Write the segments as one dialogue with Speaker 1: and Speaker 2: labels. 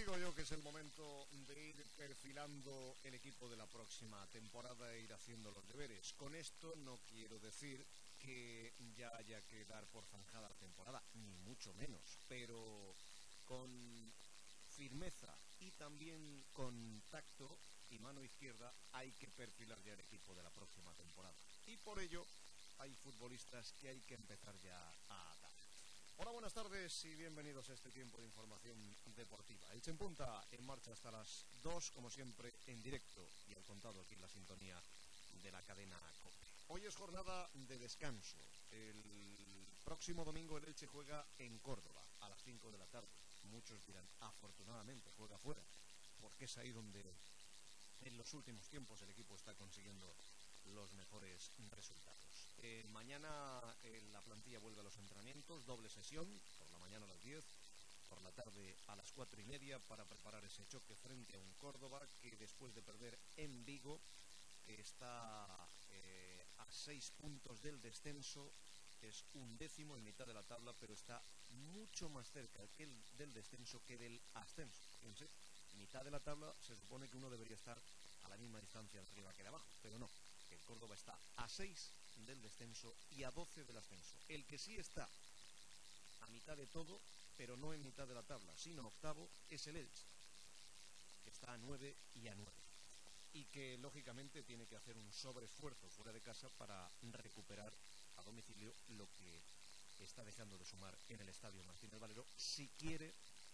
Speaker 1: digo yo que es el momento de ir perfilando el equipo de la próxima temporada e ir haciendo los deberes. Con esto no quiero decir que ya haya que dar por zanjada la temporada, ni mucho menos, pero con firmeza y también con tacto y mano izquierda hay que perfilar ya el equipo de la próxima temporada. Y por ello hay futbolistas que hay que empezar ya a atar. Hola, buenas tardes y bienvenidos a este tiempo de información deportiva. Elche en Punta, en marcha hasta las 2, como siempre, en directo y al contado aquí en la sintonía de la cadena COPE. Hoy es jornada de descanso. El próximo domingo el Elche juega en Córdoba a las 5 de la tarde. Muchos dirán, afortunadamente juega fuera, porque es ahí donde en los últimos tiempos el equipo está consiguiendo los mejores resultados. Mañana la plantilla vuelve a los entrenamientos, doble sesión, por la mañana a las 10, por la tarde a las 4:30, para preparar ese choque frente a un Córdoba que después de perder en Vigo está a 6 puntos del descenso, es 11º en mitad de la tabla, pero está mucho más cerca del descenso que del ascenso. Fíjense, mitad de la tabla se supone que uno debería estar a la misma distancia de arriba que de abajo, pero no, que el Córdoba está a 6 del descenso y a 12 del ascenso. El que sí está a mitad de todo, pero no en mitad de la tabla, sino octavo, es el Elche, que está a 9 y a 9. Y que lógicamente tiene que hacer un sobreesfuerzo fuera de casa para recuperar a domicilio lo que está dejando de sumar en el Estadio Martínez Valero, si quiere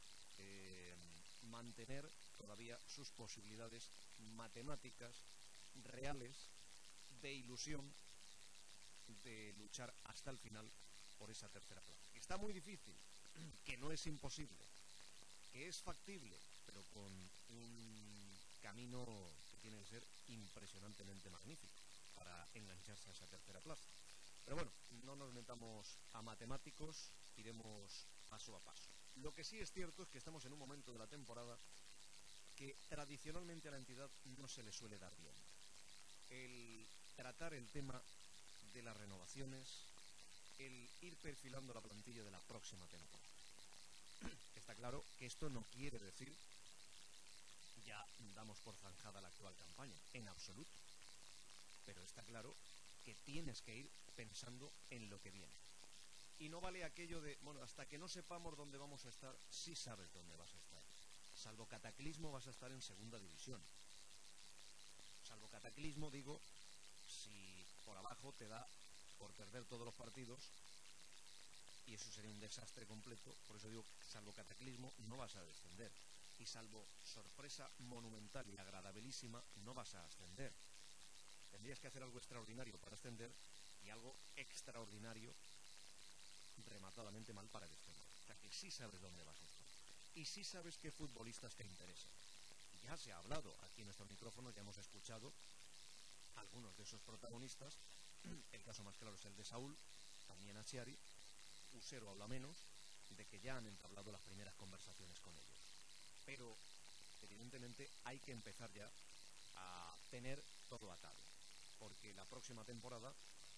Speaker 1: mantener todavía sus posibilidades matemáticas reales de ilusión de luchar hasta el final por esa tercera plaza. Que está muy difícil, que no es imposible, que es factible, pero con un camino que tiene que ser impresionantemente magnífico para engancharse a esa tercera plaza. Pero bueno, no nos metamos a matemáticos, iremos paso a paso. Lo que sí es cierto es que estamos en un momento de la temporada que tradicionalmente a la entidad no se le suele dar bien. El tratar el tema de las renovaciones, el ir perfilando la plantilla de la próxima temporada. Está claro que esto no quiere decir ya damos por zanjada la actual campaña, en absoluto. Pero está claro que tienes que ir pensando en lo que viene. Y no vale aquello de, bueno, hasta que no sepamos dónde vamos a estar, sí sabes dónde vas a estar. Salvo cataclismo vas a estar en segunda división. Salvo cataclismo, digo, si por abajo te da por perder todos los partidos, y eso sería un desastre completo. Por eso digo, salvo cataclismo, no vas a descender. Y salvo sorpresa monumental y agradabilísima, no vas a ascender. Tendrías que hacer algo extraordinario para ascender y algo extraordinario rematadamente mal para descender. O sea que sí sabes dónde vas a estar. Y sí sabes qué futbolistas te interesan. Ya se ha hablado aquí en estos micrófonos, ya hemos escuchado algunos de esos protagonistas. El caso más claro es el de Saúl, también Achiari. Usero habla menos, de que ya han entablado las primeras conversaciones con ellos. Pero, evidentemente, hay que empezar ya a tener todo atado. Porque la próxima temporada,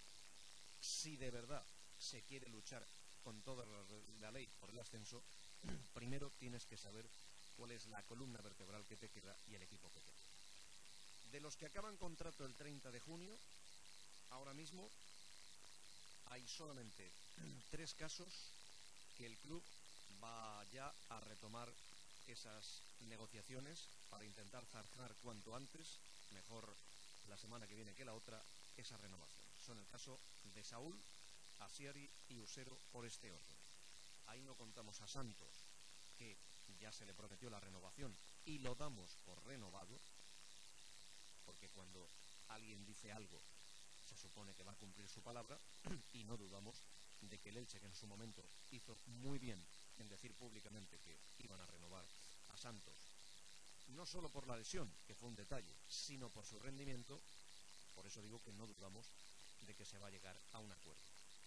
Speaker 1: si de verdad se quiere luchar con toda la ley por el ascenso, primero tienes que saber cuál es la columna vertebral que te queda y el equipo que te queda. De los que acaban contrato el 30 de junio, ahora mismo hay solamente 3 casos que el club va ya a retomar esas negociaciones para intentar zanjar cuanto antes, mejor la semana que viene que la otra, esa renovación. Son el caso de Saúl, Achiari y Usero por este orden. Ahí no contamos a Santos, que ya se le prometió la renovación y lo damos por renovado, porque cuando alguien dice algo se supone que va a cumplir su palabra, y no dudamos de que el Elche, que en su momento hizo muy bien en decir públicamente que iban a renovar a Santos, no solo por la lesión, que fue un detalle, sino por su rendimiento, por eso digo que no dudamos de que se va a llegar a un acuerdo.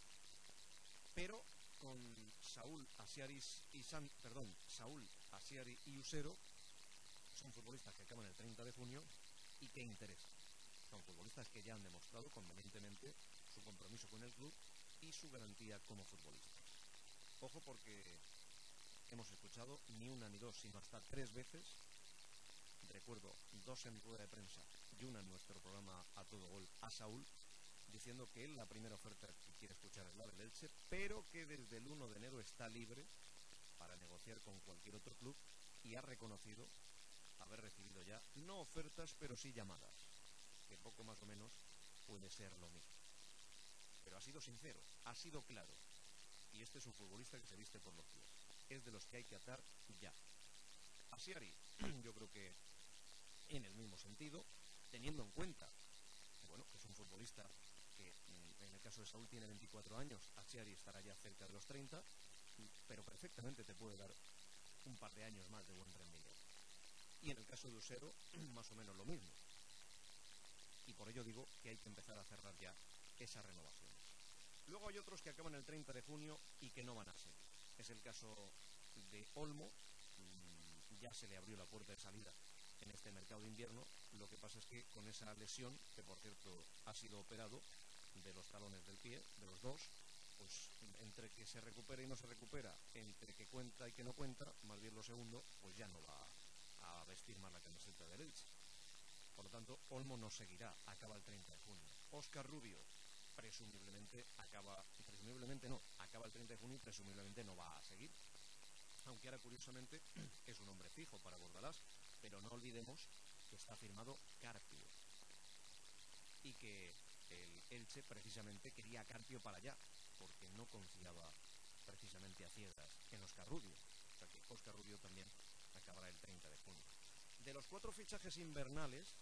Speaker 1: Pero con Saúl, Achiari y Usero son futbolistas que acaban el 30 de junio y que interesan. Son futbolistas que ya han demostrado convenientemente su compromiso con el club y su garantía como futbolistas. Ojo, porque hemos escuchado ni una ni dos, sino hasta 3 veces. Recuerdo 2 en rueda de prensa y una en nuestro programa A Todo Gol a Saúl, diciendo que él la primera oferta que quiere escuchar es la del Elche, pero que desde el 1 de enero está libre para negociar con cualquier otro club, y ha reconocido haber recibido ya, no ofertas, pero sí llamadas, que poco más o menos puede ser lo mismo. Pero ha sido sincero, ha sido claro, y este es un futbolista que se viste por los pies. Es de los que hay que atar ya. Asiari, yo creo que en el mismo sentido, teniendo en cuenta, bueno, que es un futbolista que en el caso de Saúl tiene 24 años, Asiari estará ya cerca de los 30, pero perfectamente te puede dar un par de años más de buen rendimiento. Y en el caso de Usero, más o menos lo mismo. Y por ello digo que hay que empezar a cerrar ya esas renovaciones. Luego hay otros que acaban el 30 de junio y que no van a seguir. Es el caso de Olmo. Ya se le abrió la puerta de salida en este mercado de invierno. Lo que pasa es que con esa lesión, que por cierto ha sido operado de los talones del pie, de los dos, pues entre que se recupera y no se recupera, entre que cuenta y que no cuenta, más bien lo segundo, pues ya no va a vestir más la camiseta del Elche. Por lo tanto, Olmo no seguirá, acaba el 30 de junio. Óscar Rubio presumiblemente acaba el 30 de junio y presumiblemente no va a seguir. Aunque ahora curiosamente es un hombre fijo para Bordalás, pero no olvidemos que está firmado Carpio y que el Elche precisamente quería a Carpio para allá, porque no confiaba precisamente a ciegas en Óscar Rubio. O sea que Óscar Rubio también acabará el 30 de junio. De los 4 fichajes invernales,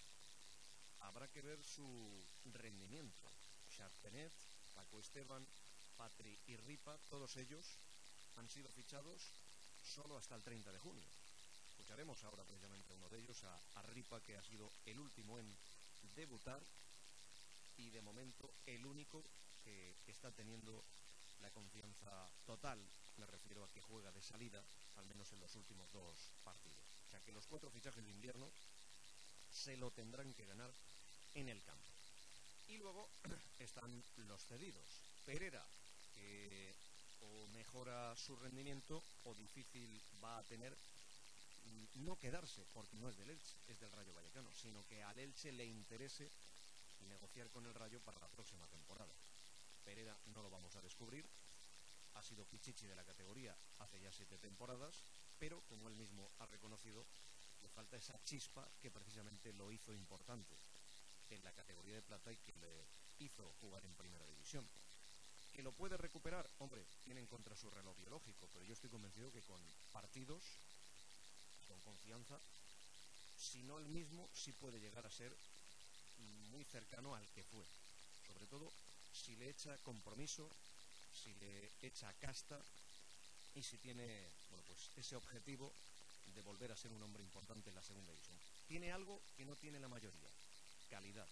Speaker 1: habrá que ver su rendimiento. Charpenet, Paco Esteban, Patri y Ripa, todos ellos han sido fichados solo hasta el 30 de junio. Escucharemos ahora precisamente a uno de ellos, a Ripa, que ha sido el último en debutar y de momento el único que está teniendo la confianza total. Me refiero a que juega de salida, al menos en los últimos 2 partidos. O sea que los 4 fichajes de invierno se lo tendrán que ganar en el campo. Y luego están los cedidos. Pereira, que o mejora su rendimiento o difícil va a tener no quedarse, porque no es del Elche, es del Rayo Vallecano, sino que al Elche le interese negociar con el Rayo para la próxima temporada. Pereira no lo vamos a descubrir, ha sido pichichi de la categoría hace ya 7 temporadas, pero como él mismo ha reconocido, le falta esa chispa que precisamente lo hizo importante en la categoría de plata y que le hizo jugar en primera división. ¿Que lo puede recuperar? Hombre, tiene en contra su reloj biológico, pero yo estoy convencido que con partidos, con confianza, si no el mismo, sí puede llegar a ser muy cercano al que fue. Sobre todo si le echa compromiso, si le echa casta y si tiene, bueno, pues ese objetivo de volver a ser un hombre importante en la segunda división. Tiene algo que no tiene la mayoría: calidad.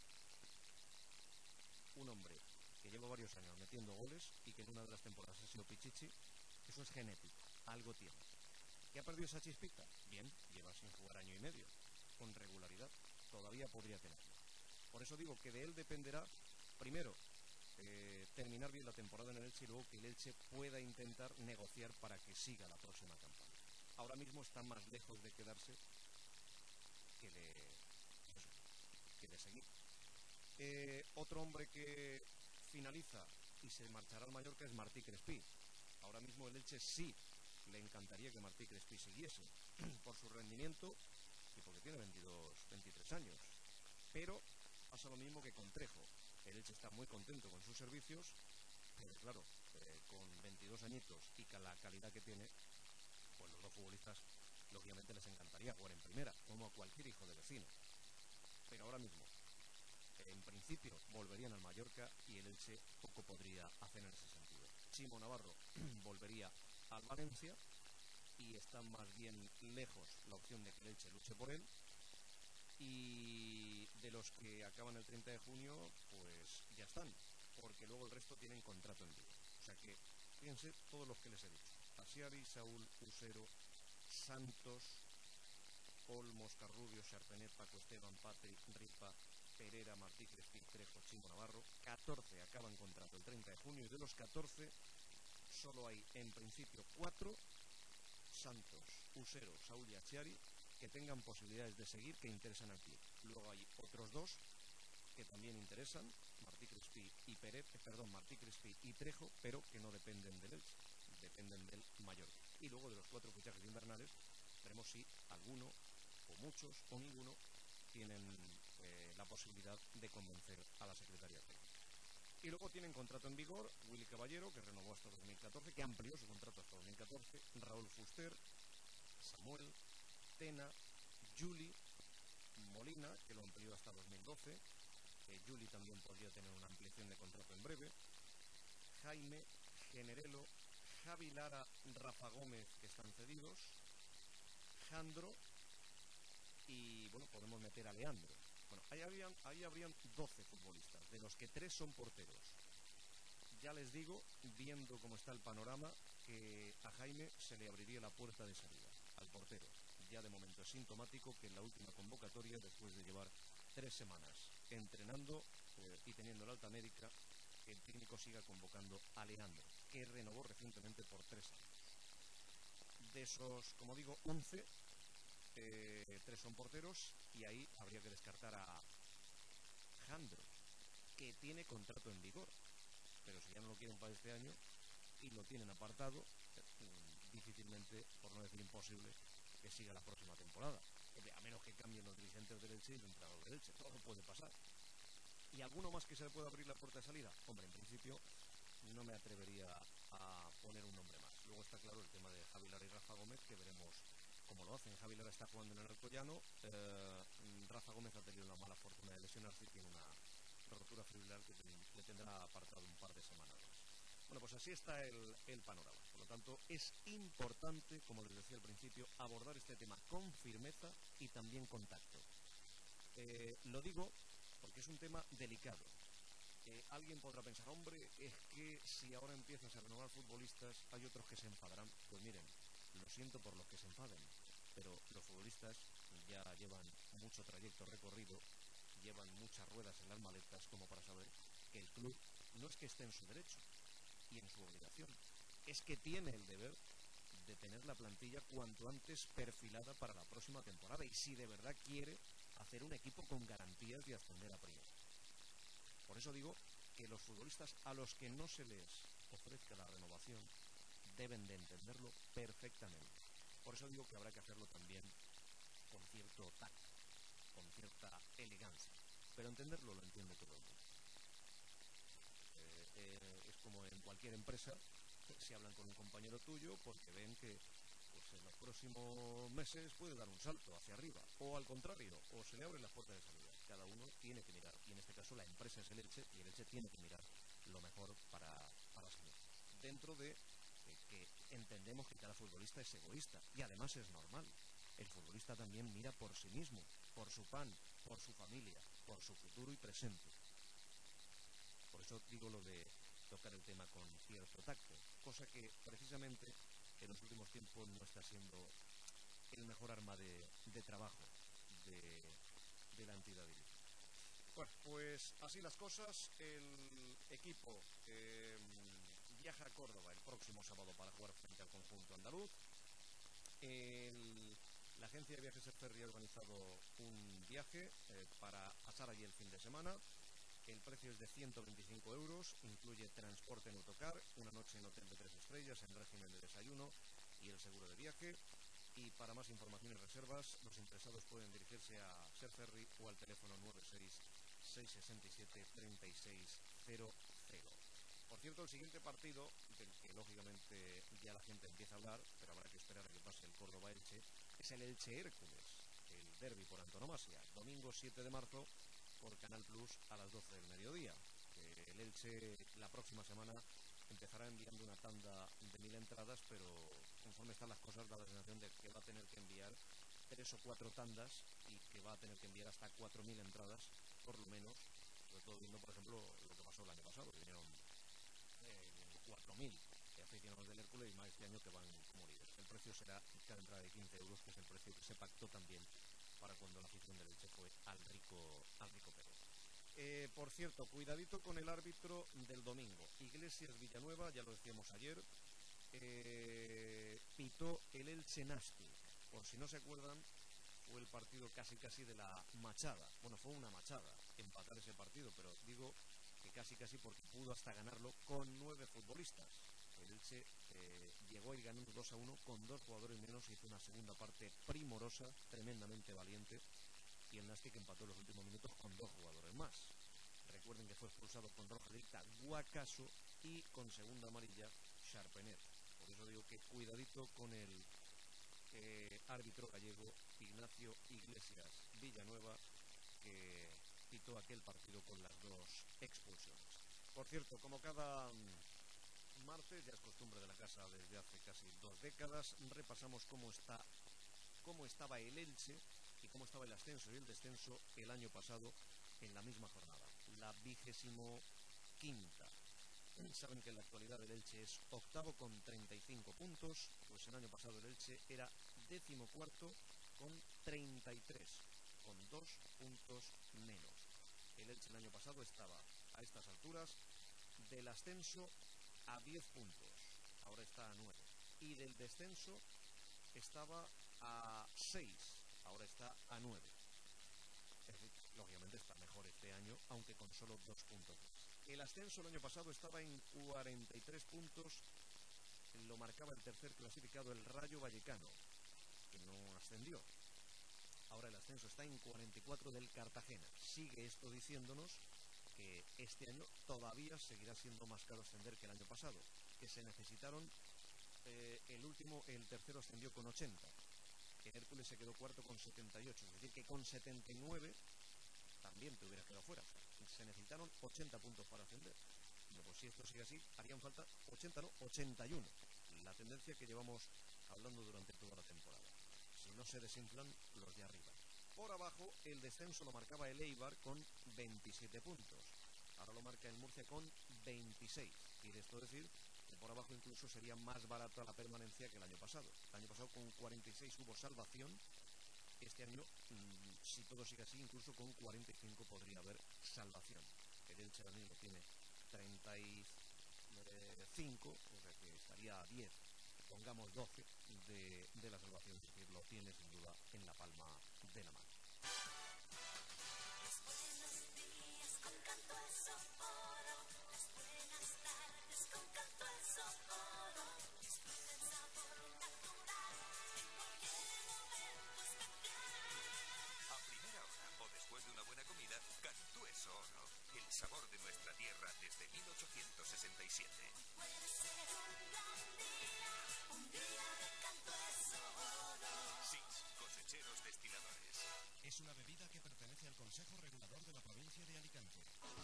Speaker 1: Un hombre que lleva varios años metiendo goles y que en una de las temporadas ha sido pichichi, eso es genético, algo tiene. ¿Que ha perdido esa chispita? Bien, lleva sin jugar año y medio, con regularidad, todavía podría tenerlo. Por eso digo que de él dependerá, primero, terminar bien la temporada en el Elche y luego que el Elche pueda intentar negociar para que siga la próxima campaña. Ahora mismo está más lejos de quedarse que de seguir. Otro hombre que finaliza y se marchará al Mallorca es Martí Crespí. Ahora mismo el Elche sí le encantaría que Martí Crespí siguiese por su rendimiento y porque tiene 23 años. Pero pasa lo mismo que con Trejo. El Elche está muy contento con sus servicios, pero claro, con 22 añitos y con la calidad que tiene, pues los dos futbolistas lógicamente les encantaría jugar en primera, como a cualquier hijo de vecino. Pero ahora mismo, en principio, volverían al Mallorca y el Elche poco podría hacer en ese sentido. Chimo Navarro volvería al Valencia y está más bien lejos la opción de que el Elche luche por él. Y de los que acaban el 30 de junio, pues ya están, porque luego el resto tienen contrato en vigor. O sea que, fíjense todos los que les he dicho: Asiari, Saúl, Usero, Santos, Olmo, Óscar Rubio, Charpenet, Paco Esteban, Patri, Ripa, Pereira, Martí Crespí, Trejo, Chimo Navarro. 14 acaban contrato el 30 de junio y de los 14 solo hay en principio 4 Santos, Usero, Saúl y Achiari, que tengan posibilidades de seguir, que interesan al club. Luego hay otros dos que también interesan, Martí Crispí y Martí Crispí y Trejo, pero que no dependen del Elche, dependen del Mallorca. Y luego de los 4 fichajes invernales, veremos si alguno, o muchos, o ninguno, tienen la posibilidad de convencer a la Secretaría Técnica. Y luego tienen contrato en vigor Willy Caballero, que renovó hasta 2014, que amplió su contrato hasta 2014, Raúl Fuster, Samuel, Tena, Juli, Molina, que lo amplió hasta 2012, Juli también podría tener una ampliación de contrato en breve, Jaime, Generelo, Javi Lara, Rafa Gómez, que están cedidos, Jandro y, bueno, podemos meter a Leandro. Bueno, ahí habrían 12 futbolistas, de los que 3 son porteros. Ya les digo, viendo cómo está el panorama, que a Jaime se le abriría la puerta de salida, al portero. Ya de momento es sintomático que en la última convocatoria, después de llevar 3 semanas entrenando y teniendo la alta médica, el técnico siga convocando a Leandro, que renovó recientemente por 3 años. De esos, como digo, 11, 3 son porteros, y ahí habría que descartar a Jandro, que tiene contrato en vigor, pero si ya no lo quieren para este año y lo tienen apartado, difícilmente, por no decir imposible, que siga la próxima temporada, a menos que cambien los dirigentes del Elche y el entrenador del Elche. Todo puede pasar. ¿Y alguno más que se le pueda abrir la puerta de salida? Hombre, en principio no me atrevería a poner un nombre más. Luego está claro el tema de Javi Lara y Rafa Gómez, que veremos cómo lo hacen. Javi Lara está jugando en el Alcoyano, Rafa Gómez ha tenido la mala fortuna de lesionarse y tiene una rotura fibrilar que le tendrá apartado un par de semanas más. Bueno, pues así está el panorama. Por lo tanto, es importante, como les decía al principio, abordar este tema con firmeza y también con tacto. Lo digo porque es un tema delicado. Alguien podrá pensar, hombre, es que si ahora empiezas a renovar futbolistas, hay otros que se enfadarán. Pues miren, lo siento por los que se enfaden, pero los futbolistas ya llevan mucho trayecto recorrido, llevan muchas ruedas en las maletas como para saber que el club no es que esté en su derecho y en su obligación, es que tiene el deber de tener la plantilla cuanto antes perfilada para la próxima temporada, y si de verdad quiere hacer un equipo con garantías de ascender a primera. Por eso digo que los futbolistas a los que no se les ofrezca la renovación deben de entenderlo perfectamente. Por eso digo que habrá que hacerlo también con cierto tacto, con cierta elegancia, pero entenderlo lo entiende todo el mundo. Es como en cualquier empresa, si hablan con un compañero tuyo porque ven que pues en los próximos meses puede dar un salto hacia arriba, o al contrario, o se le abren las puertas de salida. Cada uno tiene que mirar, y en este caso la empresa es el Elche, y el Elche tiene que mirar lo mejor para sí mismo. Dentro de que entendemos que cada futbolista es egoísta, y además es normal. El futbolista también mira por sí mismo, por su pan, por su familia, por su futuro y presente. Por eso digo lo de tocar el tema con cierto tacto, cosa que precisamente en los últimos tiempos no está siendo el mejor arma de trabajo de la entidad dirigente. Bueno, pues así las cosas. El equipo viaja a Córdoba el próximo sábado para jugar frente al conjunto andaluz. La agencia de viajes Ferri ha organizado un viaje para pasar allí el fin de semana. El precio es de 125 euros, incluye transporte en autocar, una noche en hotel de 3 estrellas en régimen de desayuno y el seguro de viaje. Y para más información y reservas, los interesados pueden dirigirse a Ser Ferri o al teléfono 96-667-3600. Por cierto, el siguiente partido, del que lógicamente ya la gente empieza a hablar, pero habrá que esperar a que pase el Córdoba-Elche, es el Elche-Hércules, el derbi por antonomasia, domingo 7 de marzo, por Canal Plus a las 12 del mediodía. El Elche la próxima semana empezará enviando una tanda de 1000 entradas, pero conforme están las cosas da la sensación de que va a tener que enviar 3 o 4 tandas y que va a tener que enviar hasta 4000 entradas, por lo menos, sobre todo viendo, por ejemplo, lo que pasó el año pasado, que vinieron 4000 aficionados del Hércules, y más este año que van como líderes. El precio será cada entrada de 15 euros, que es el precio que se pactó también para cuando la afición del Elche fue al Rico Pérez. Por cierto, cuidadito con el árbitro del domingo. Iglesias Villanueva, ya lo decíamos ayer, pitó el Elche Nastic. Por si no se acuerdan, fue el partido casi de la machada. Bueno, fue una machada empatar ese partido, pero digo que casi porque pudo hasta ganarlo con 9 futbolistas. El Elche llegó a ir ganando 2-1 con 2 jugadores menos, hizo una segunda parte primorosa, tremendamente valiente, y el Nastic empató en los últimos minutos con 2 jugadores más. Recuerden que fue expulsado con roja directa Guacaso y con segunda amarilla Charpenet. Por eso digo que cuidadito con el árbitro gallego Ignacio Iglesias Villanueva, que pitó aquel partido con las 2 expulsiones. Por cierto, como cada martes, ya es costumbre de la casa desde hace casi 2 décadas, repasamos cómo estaba el Elche y cómo estaba el ascenso y el descenso el año pasado en la misma jornada, la 25ª. Saben que en la actualidad el Elche es octavo con 35 puntos, pues el año pasado el Elche era 14º con 33, con 2 puntos menos. El Elche el año pasado estaba a estas alturas del ascenso a 10 puntos, ahora está a 9, y del descenso estaba a 6, ahora está a 9. Es decir, lógicamente está mejor este año, aunque con solo 2 puntos más. El ascenso el año pasado estaba en 43 puntos, lo marcaba el tercer clasificado, el Rayo Vallecano, que no ascendió. Ahora el ascenso está en 44 del Cartagena. Sigue esto diciéndonos que este año todavía seguirá siendo más caro ascender que el año pasado, que se necesitaron, el tercero ascendió con 80, el Hércules se quedó cuarto con 78, es decir que con 79 también te hubieras quedado fuera. O sea, se necesitaron 80 puntos para ascender. Bueno, pues si esto sigue así, harían falta 80, no, 81, la tendencia que llevamos hablando durante toda la temporada, si no se desinflan los de arriba. Por abajo, el descenso lo marcaba el Eibar con 27 puntos. Ahora lo marca el Murcia con 26. Quiere esto decir que por abajo incluso sería más barata la permanencia que el año pasado. El año pasado con 46 hubo salvación. Este año, si todo sigue así, incluso con 45 podría haber salvación. El Elche ahora mismo tiene 35, o sea que estaría a 10, pongamos 12 de la salvación, es decir, lo tiene sin duda en la palma de la mano.
Speaker 2: Cantú es oro, el sabor de nuestra tierra desde 1867. Puede ser un gran día, un día de Cantú es oro. SIS, cosecheros destiladores.
Speaker 3: Es una bebida que pertenece al Consejo Regulador de la provincia de Alicante.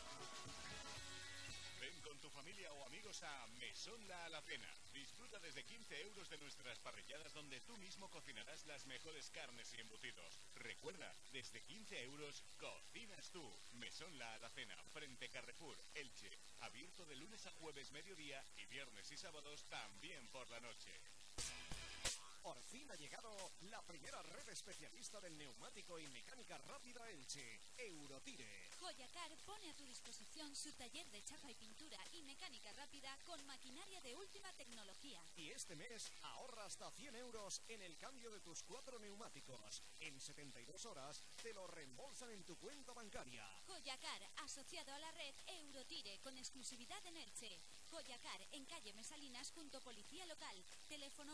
Speaker 4: Ven con tu familia o amigos a Mesón La Alacena. Disfruta desde 15 euros de nuestras parrilladas donde tú mismo cocinarás las mejores carnes y embutidos. Recuerda, desde 15 euros cocinas tú. Mesón La Alacena, frente Carrefour, Elche. Abierto de lunes a jueves mediodía y viernes y sábados también por la noche.
Speaker 1: Por fin ha llegado la primera red especialista del neumático y mecánica rápida Elche, Eurotire.
Speaker 5: Joyacar pone a tu disposición su taller de chapa y pintura y mecánica rápida con maquinaria de última tecnología.
Speaker 1: Y este mes ahorra hasta 100 euros en el cambio de tus 4 neumáticos. En 72 horas te lo reembolsan en tu cuenta bancaria.
Speaker 5: Joyacar, asociado a la red Eurotire, con exclusividad en Elche. Joyacar, en calle Mesalinas, junto Policía Local. Teléfono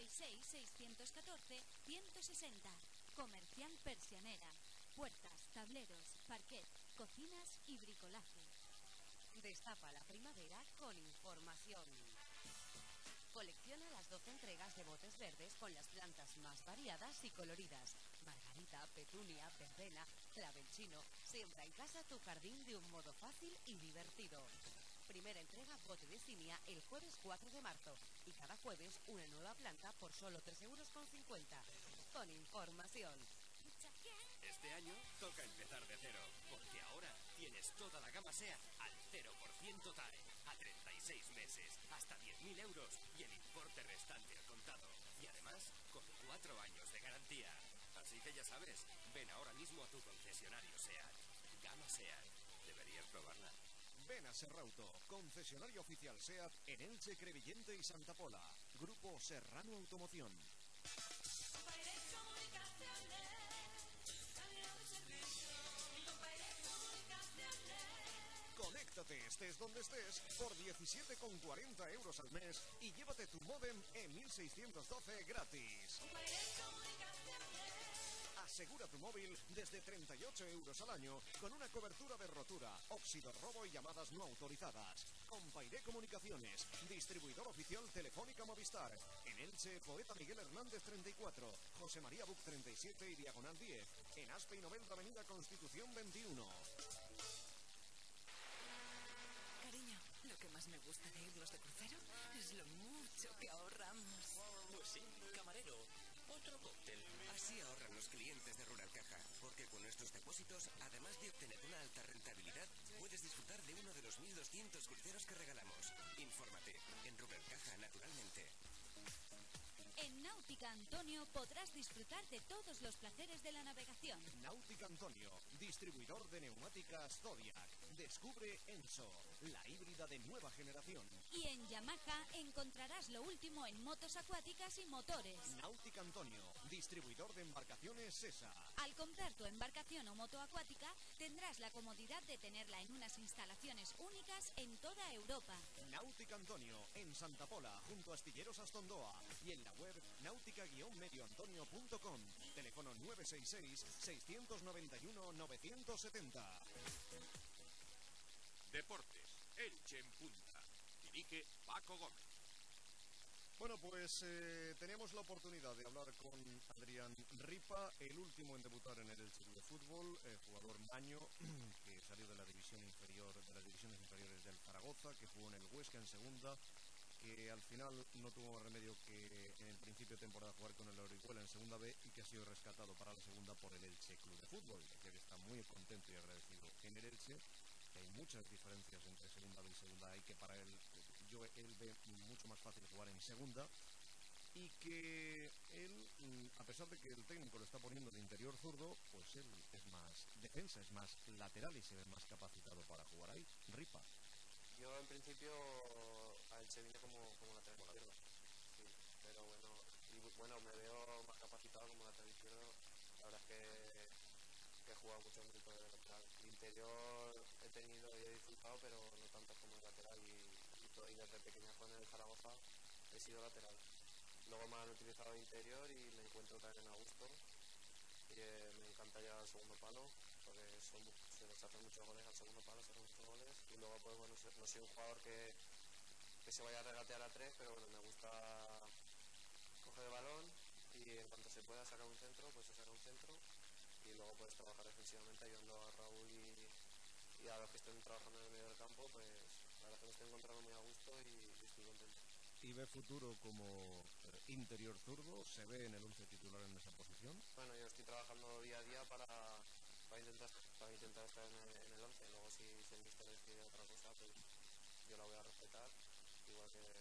Speaker 5: 966-614-160. Comercial Persianera. Puertas, tableros, parquet, cocinas y bricolaje.
Speaker 6: Destapa la primavera con información. Colecciona las 12 entregas de botes verdes con las plantas más variadas y coloridas. Margarita, petunia, verbena, clavelchino. Siembra en casa tu jardín de un modo fácil y divertido. Primera entrega bote de cinia el jueves 4 de marzo. Y cada jueves una nueva planta por solo 3,50 euros. Con información.
Speaker 7: Este año toca empezar de cero, porque ahora tienes toda la gama SEAT al 0% TAE, a 36 meses, hasta 10.000 euros y el importe restante al contado. Y además, con 4 años de garantía. Así que ya sabes, ven ahora mismo a tu concesionario SEAT. Gama SEAT. Deberías probarla.
Speaker 1: Ven a Serrauto, concesionario oficial SEAT en Elche, Crevillente y Santa Pola. Grupo Serrano Automoción. Conéctate, estés donde estés, por 17,40 euros al mes y llévate tu módem E1612 gratis. Asegura tu móvil desde 38 euros al año con una cobertura de rotura, óxido, robo y llamadas no autorizadas. Compairé Comunicaciones, distribuidor oficial Telefónica Movistar. En Elche, Poeta Miguel Hernández 34, José María Buc 37 y Diagonal 10. En Aspe y Novelda Avenida Constitución 21.
Speaker 8: Cariño, lo que más me gusta de irnos de crucero es lo mucho que ahorramos.
Speaker 7: Pues sí, camarero, otro cóctel. Así ahorran los clientes de Rural Caja, porque con nuestros depósitos, además de obtener una alta rentabilidad, puedes disfrutar de uno de los 1.200 cruceros que regalamos. Infórmate en Rural Caja, naturalmente.
Speaker 5: En Náutica Antonio podrás disfrutar de todos los placeres de la navegación.
Speaker 1: Náutica Antonio, distribuidor de neumáticas Zodiac. Descubre Enso, la híbrida de nueva generación.
Speaker 5: Y en Yamaha encontrarás lo último en motos acuáticas y motores.
Speaker 1: Náutica Antonio, distribuidor de embarcaciones SESA.
Speaker 5: Al comprar tu embarcación o moto acuática, tendrás la comodidad de tenerla en unas instalaciones únicas en toda Europa.
Speaker 1: Náutica Antonio, en Santa Pola, junto a Astilleros Astondoa. Y en la web náutica-medioantonio.com. Teléfono 966-691-970.
Speaker 4: Deportes, Elche en punta. Dirige Paco Gómez.
Speaker 1: Bueno, pues teníamos la oportunidad de hablar con Adrián Ripa, el último en debutar en el Elche Club de Fútbol, jugador maño que salió de la división inferior, de las divisiones inferiores del Zaragoza, que jugó en el Huesca en segunda, que al final no tuvo más remedio que en el principio de temporada jugar con el Orihuela en segunda B y que ha sido rescatado para la segunda por el Elche Club de Fútbol, que está muy contento y agradecido en el Elche. Hay muchas diferencias entre segunda B y segunda A y que para él ve mucho más fácil jugar en segunda y que él, a pesar de que el técnico lo está poniendo de interior zurdo, pues él es más defensa, es más lateral y se ve más capacitado para jugar ahí. Ripa.
Speaker 9: Yo en principio a Elche vine como lateral izquierdo, sí, pero bueno, me veo más capacitado como lateral izquierdo. La verdad es que he jugado muchos minutos de lateral. El interior he tenido y he disfrutado, pero no tanto como el lateral y desde pequeñajo en el Zaragoza he sido lateral. Luego me han utilizado de interior y me encuentro también a gusto. Y me encanta llegar al segundo palo, porque se les hacen muchos goles al segundo palo, se hacen muchos goles. Y luego, pues bueno, no soy un jugador que se vaya a regatear a tres, pero bueno, me gusta coger el balón y en cuanto se pueda sacar un centro, pues se saca un centro. Y luego puedes trabajar defensivamente ayudando a Raúl y a los que estén trabajando en el medio del campo, pues la verdad es que me estoy encontrando muy a gusto y estoy contento.
Speaker 1: ¿Y ve futuro como interior zurdo? ¿Se ve en el 11 titular en esa posición?
Speaker 9: Bueno, yo estoy trabajando día a día para intentar estar en el 11. Luego si el míster decide otra cosa, pues yo la voy a respetar, igual que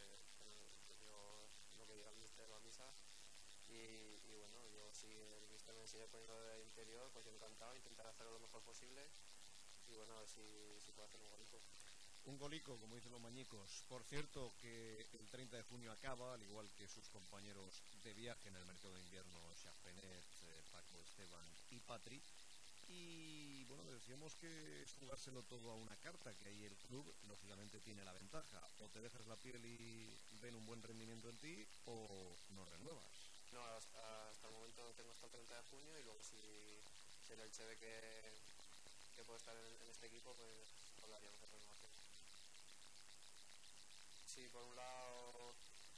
Speaker 9: yo lo que diga el míster va a misa. Y bueno, yo si el míster me sigue poniendo de interior, pues yo encantado, intentar hacerlo lo mejor posible y bueno, a ver si puedo hacer un golico.
Speaker 1: Un golico, como dicen los mañicos. Por cierto, que el 30 de junio acaba, al igual que sus compañeros de viaje en el mercado de invierno, Chafenet, Paco, Esteban y Patri. Y bueno, decíamos que es jugárselo todo a una carta, que ahí el club lógicamente tiene la ventaja. O te dejas la piel y ven un buen rendimiento en ti, o no renuevas.
Speaker 9: No, hasta el momento tengo hasta el 30 de junio y luego si el Elche ve que puedo estar en este equipo, pues hablaríamos de renovación. Sí, por un lado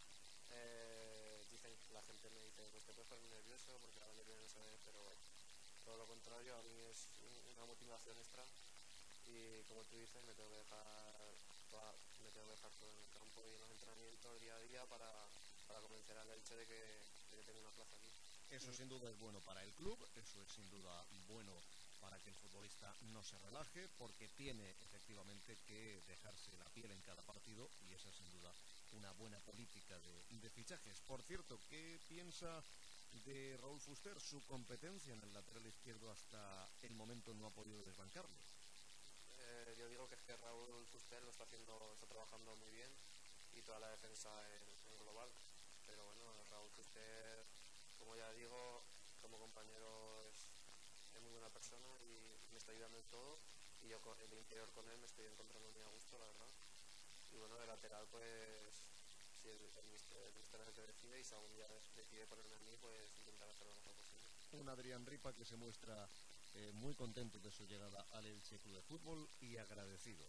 Speaker 9: la gente me dice, pues te puedes poner nervioso porque la mayoría no sabe, pero todo lo contrario, a mí es una motivación extra y como tú dices, me tengo que dejar todo en el campo y en los entrenamientos día a día para convencer al Elche de que tengo una plaza aquí.
Speaker 1: Eso sin duda es bueno para el club, eso es sin duda bueno para que el futbolista no se relaje, porque tiene efectivamente que dejarse la piel en cada partido y esa es sin duda una buena política de fichajes. Por cierto, ¿qué piensa de Raúl Fuster? Su competencia en el lateral izquierdo hasta el momento no ha podido desbancarle.
Speaker 9: Yo digo que es que Raúl Fuster está trabajando muy bien y toda la defensa en global. pero bueno, Raúl Fuster, como ya digo, como compañero es muy buena persona y me está ayudando en todo, y yo en el interior con él me estoy encontrando muy a gusto, la verdad. Y bueno, de lateral, pues si el mister es el que decide, y si algún día decide ponerme a mí, pues intentar hacer lo mejor posible.
Speaker 1: Un Adrián Ripa que se muestra muy contento de su llegada al Elche Club de Fútbol y agradecido.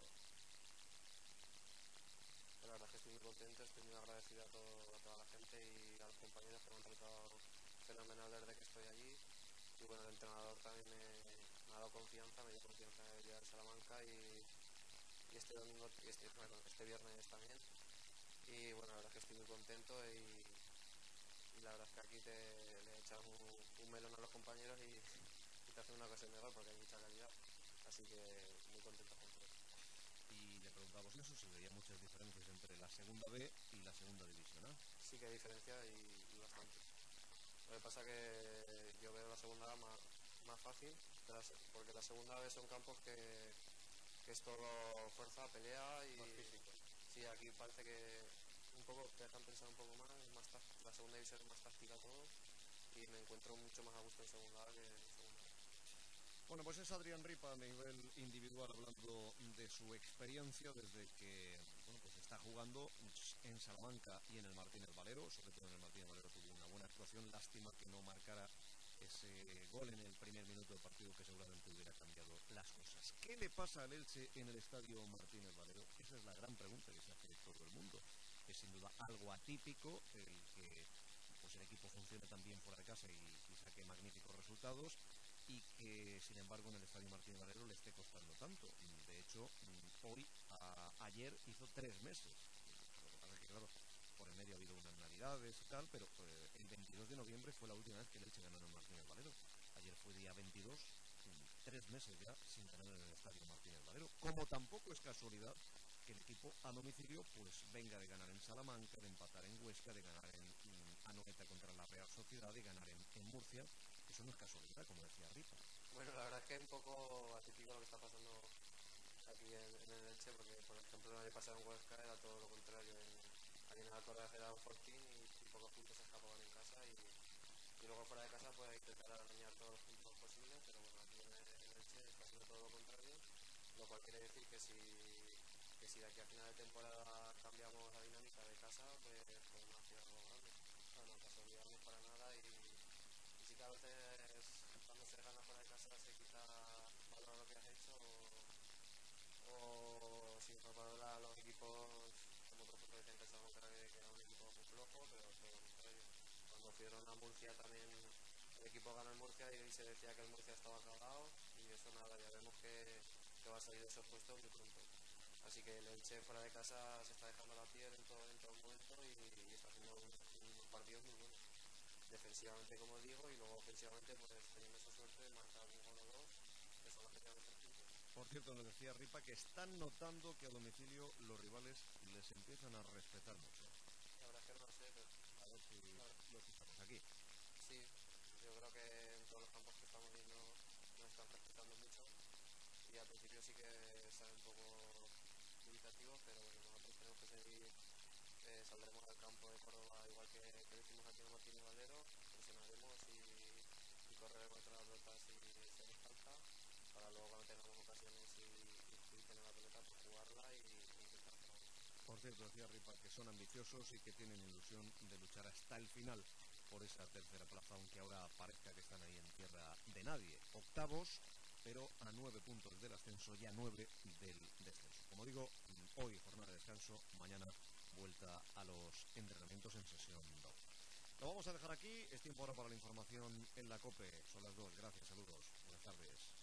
Speaker 9: La verdad es que estoy muy contento, estoy muy agradecido a toda la gente y a los compañeros que me han tratado fenomenal desde que estoy allí. Y bueno, el entrenador también me ha dado confianza, me dio confianza de llegar a Salamanca, y este domingo, este viernes también. Y bueno, la verdad es que estoy muy contento, y la verdad es que aquí le he echado un melón a los compañeros y te hacen una ocasión de gol porque hay mucha calidad. Así que muy contento con todo.
Speaker 1: Y le preguntamos eso, si veía muchas diferencias entre la segunda B y la segunda división A.
Speaker 9: Sí que hay diferencia y bastante. Lo que pasa que yo veo la segunda A más fácil, porque la segunda B son campos que es todo fuerza, pelea y...
Speaker 7: Más físico.
Speaker 9: Sí, aquí parece que un poco te dejan pensar un poco más, la segunda división es más táctica todo, y me encuentro mucho más a gusto en segunda A que en segunda B.
Speaker 1: Bueno, pues es Adrián Ripa a nivel individual, hablando de su experiencia desde que pues está jugando en Salamanca y en el Martínez Valero. Sobre todo en el Martínez Valero tuvo una buena actuación, lástima que no marcara ese gol en el primer minuto del partido, que seguramente hubiera cambiado las cosas. ¿Qué le pasa al Elche en el estadio Martínez Valero? Esa es la gran pregunta que se hace todo el mundo. Es sin duda algo atípico el que pues el equipo funcione tan bien fuera de casa y saque magníficos resultados, y que sin embargo en el estadio Martínez Valero le esté costando tanto. De hecho, ayer hizo 3 meses. Lo que pasa es que, claro, por el medio ha habido unas navidades y tal, pero el 22 de noviembre fue la última vez que el Elche ganó en el Martínez Valero. Ayer fue día 22, 3 meses ya sin ganar en el estadio Martínez Valero. Como tampoco es casualidad que el equipo a domicilio pues venga de ganar en Salamanca, de empatar en Huesca, de ganar en Anoeta contra la Real Sociedad, de ganar en Murcia. Eso no es casualidad, como decía Ripa.
Speaker 9: Bueno, la verdad es que es un poco atípico lo que está pasando aquí en el Elche, porque por ejemplo el año pasado en Huesca era todo lo contrario. Aquí en el Alcoraz era un fortín y pocos puntos se escapaban en casa, y luego fuera de casa pues intentar arañar todos los puntos posibles, pero bueno, aquí en el Elche está haciendo todo lo contrario, lo cual quiere decir que si de aquí a final de temporada cambiamos la dinámica de casa, pues podemos hacer algo grande. Claro, no hay que olvidarnos para nada, y sí que a veces cuando se gana fuera de casa se quita valor a lo que has hecho, o si no valora a los equipos, como otros pues decían que que era un equipo muy flojo, pero todo lo contrario. Cuando fueron a Murcia también el equipo ganó en Murcia y se decía que el Murcia estaba acabado, y eso nada, ya vemos que va a salir de esos puestos muy pronto. Así que el Elche fuera de casa se está dejando la piel en todo momento, y está haciendo unos partidos muy buenos. Defensivamente, como digo, y luego ofensivamente pues teniendo esa suerte de marcar un gol o dos, que son los que te dan los puntos.
Speaker 1: Por cierto, nos decía Ripa que están notando que a domicilio los rivales les empiezan a respetar mucho.
Speaker 9: La verdad es que no lo sé, pero
Speaker 1: A ver si lo escuchamos aquí.
Speaker 9: sí, yo creo que en todos los campos que estamos viendo nos están respetando mucho, y al principio sí que sale un poco dubitativos, pero bueno, nosotros tenemos que seguir, saldremos al campo de Córdoba igual que lo hicimos aquí en el Martínez Valero, presionaremos y correremos contra la pelota si se nos falta, para luego cuando tengamos ocasiones y tener la pelota pues jugarla y intentar hacer algo.
Speaker 1: Por cierto, decía Ripa que son ambiciosos y que tienen ilusión de luchar hasta el final por esa tercera plaza, aunque ahora parezca que están ahí en tierra de nadie. Octavos, pero a 9 puntos del ascenso y a 9 del descenso. Como digo, hoy jornada de descanso, mañana vuelta a los entrenamientos en sesión doble. Lo vamos a dejar aquí, es tiempo ahora para la información en la COPE. Son las 2, gracias, saludos, buenas tardes.